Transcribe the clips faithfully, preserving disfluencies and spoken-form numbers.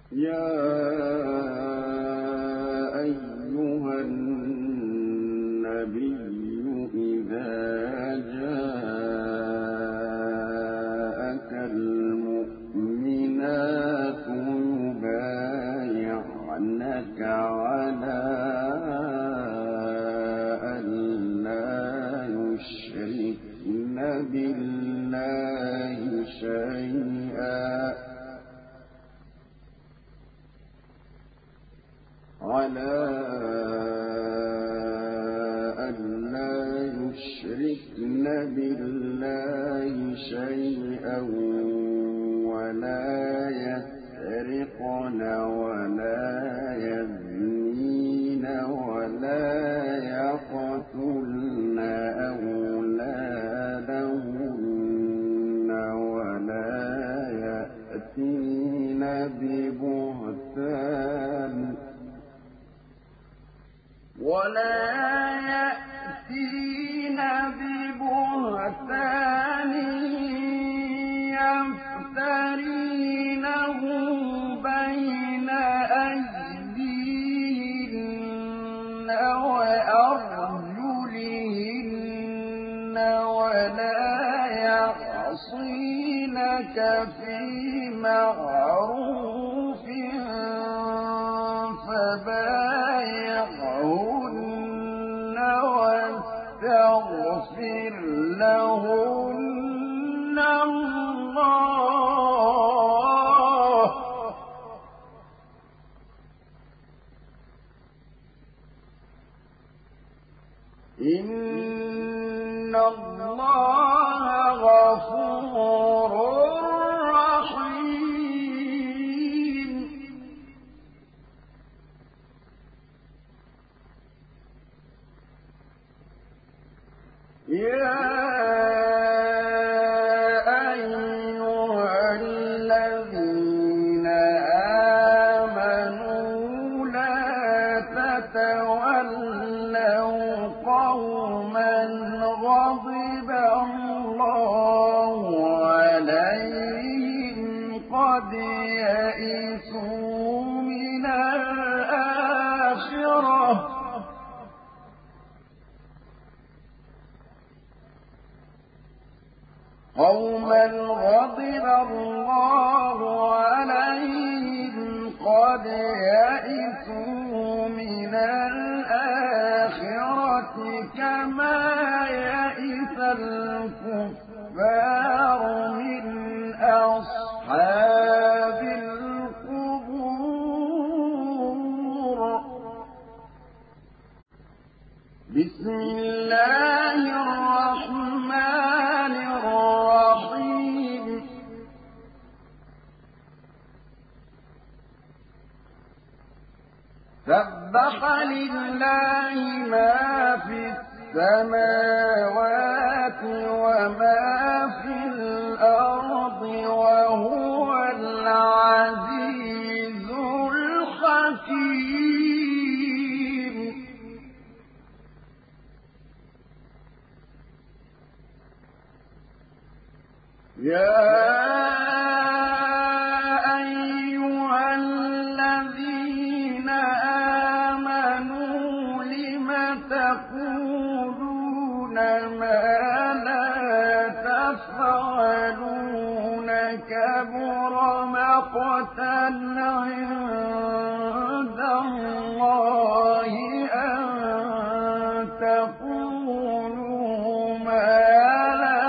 يا أيها النبي إذا جاءك المؤمنات يبايعنك على أن لا يشركن بالله شيئا على أن لا يشركن بالله شيئا ولا يسرقن ولا يزنين ولا يقتلن أولادهن ولا يأتين ببهتان ولا يأتين ببهتان يفترينه بين أيديهن وأرجلهن ولا يعصينك في معروف فبايعهن واستغفر لهن الله إن الله غفور رحيم. يا أيها الذين آمنوا لا تتولوا قوما غضب الله عليهم قد يئسوا من الآخرة قوما غضب الله عليهم قد يئسوا من الآخرة كما يئس الكفار من أصحاب القبور. بسم الله الرحمن الرحيم. سبح لله ما في السماوات وما في الأرض وهو العزيز الحكيم. يا أيها الذين آمنوا لم تقولون ما لا تفعلون كبر مقتا عند الله أن تقولوا ما لا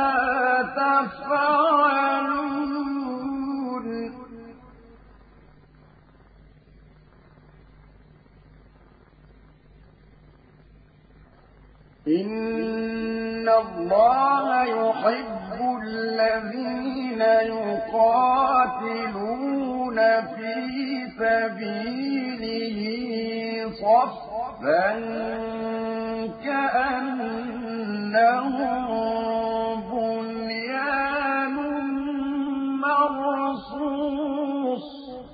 تفعلون. إن الله يحب الذين يقاتلون في سبيله صفا كأنهم بنيان مرصوص.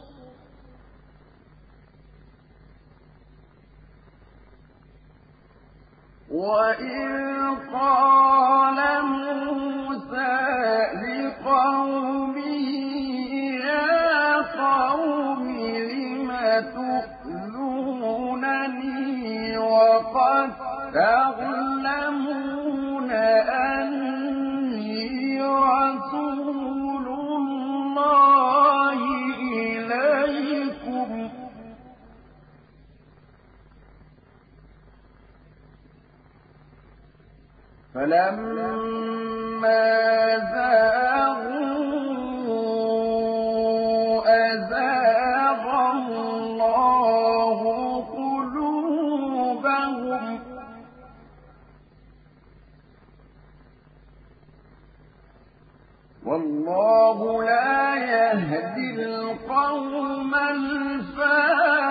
وإذ قال موسى لقومه يا قوم فلما زاغوا أزاغ الله قلوبهم والله لا يهدي القوم الفاسقين